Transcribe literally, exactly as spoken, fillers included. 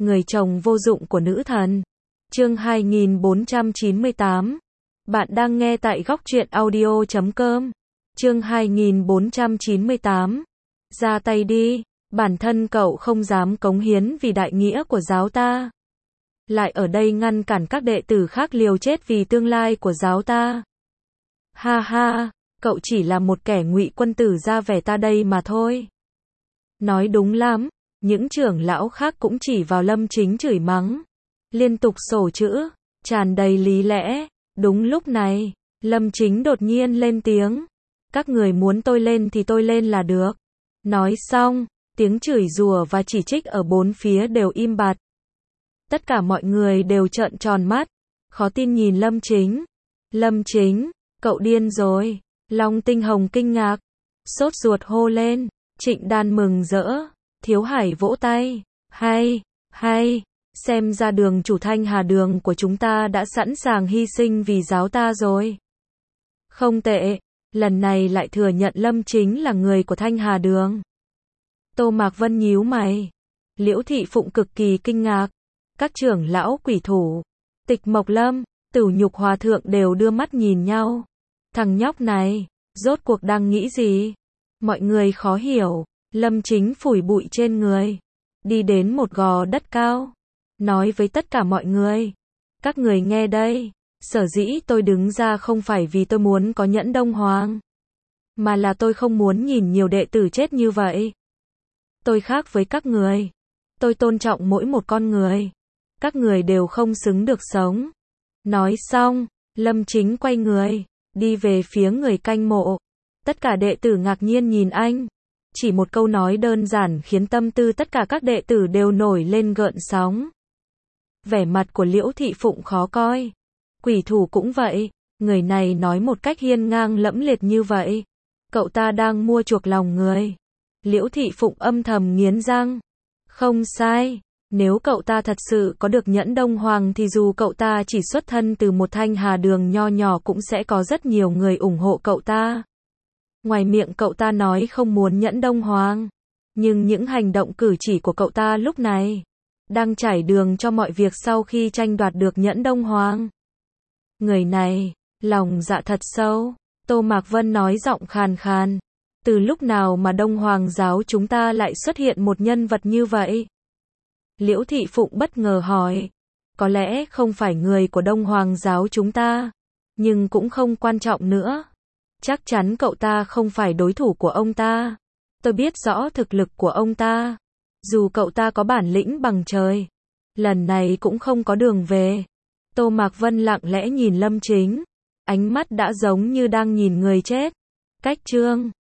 người chồng vô dụng của nữ thần. Chương hai nghìn bốn trăm chín mươi tám. Bạn đang nghe tại góc truyện audio chấm com. Chương hai nghìn bốn trăm chín mươi tám. Ra tay đi, bản thân cậu không dám cống hiến vì đại nghĩa của giáo ta, lại ở đây ngăn cản các đệ tử khác liều chết vì tương lai của giáo ta. Ha ha, cậu chỉ là một kẻ ngụy quân tử ra vẻ ta đây mà thôi. Nói đúng lắm, những trưởng lão khác cũng chỉ vào Lâm Chính chửi mắng, liên tục sổ chữ, tràn đầy lý lẽ. Đúng lúc này, Lâm Chính đột nhiên lên tiếng, các người muốn tôi lên thì tôi lên là được. Nói xong, tiếng chửi rủa và chỉ trích ở bốn phía đều im bặt. Tất cả mọi người đều trợn tròn mắt, khó tin nhìn Lâm Chính. Lâm Chính, cậu điên rồi. Long Tinh Hồng kinh ngạc, sốt ruột hô lên. Trịnh Đan mừng rỡ, Thiếu Hải vỗ tay, hay, hay, xem ra đường chủ Thanh Hà Đường của chúng ta đã sẵn sàng hy sinh vì giáo ta rồi. Không tệ, lần này lại thừa nhận Lâm Chính là người của Thanh Hà Đường. Tô Mạc Vân nhíu mày, Liễu Thị Phụng cực kỳ kinh ngạc, các trưởng lão Quỷ Thủ, Tịch Mộc Lâm, Tửu Nhục Hòa Thượng đều đưa mắt nhìn nhau. Thằng nhóc này, rốt cuộc đang nghĩ gì? Mọi người khó hiểu. Lâm Chính phủi bụi trên người, đi đến một gò đất cao, nói với tất cả mọi người, các người nghe đây, sở dĩ tôi đứng ra không phải vì tôi muốn có Nhẫn Đông Hoàng, mà là tôi không muốn nhìn nhiều đệ tử chết như vậy. Tôi khác với các người, tôi tôn trọng mỗi một con người, các người đều không xứng được sống. Nói xong, Lâm Chính quay người, đi về phía người canh mộ. Tất cả đệ tử ngạc nhiên nhìn anh. Chỉ một câu nói đơn giản khiến tâm tư tất cả các đệ tử đều nổi lên gợn sóng. Vẻ mặt của Liễu Thị Phụng khó coi. Quỷ Thủ cũng vậy, người này nói một cách hiên ngang lẫm liệt như vậy. Cậu ta đang mua chuộc lòng người. Liễu Thị Phụng âm thầm nghiến răng. Không sai, nếu cậu ta thật sự có được Nhẫn Đông Hoàng thì dù cậu ta chỉ xuất thân từ một Thanh Hà Đường nho nhỏ cũng sẽ có rất nhiều người ủng hộ cậu ta. Ngoài miệng cậu ta nói không muốn Nhẫn Đông Hoàng, nhưng những hành động cử chỉ của cậu ta lúc này đang trải đường cho mọi việc sau khi tranh đoạt được Nhẫn Đông Hoàng. Người này, lòng dạ thật sâu. Tô Mạc Vân nói giọng khàn khàn. Từ lúc nào mà Đông Hoàng giáo chúng ta lại xuất hiện một nhân vật như vậy? Liễu Thị Phụng bất ngờ hỏi. Có lẽ không phải người của Đông Hoàng giáo chúng ta, nhưng cũng không quan trọng nữa. Chắc chắn cậu ta không phải đối thủ của ông ta. Tôi biết rõ thực lực của ông ta. Dù cậu ta có bản lĩnh bằng trời, lần này cũng không có đường về. Tô Mạc Vân lặng lẽ nhìn Lâm Chính. Ánh mắt đã giống như đang nhìn người chết. Cách chương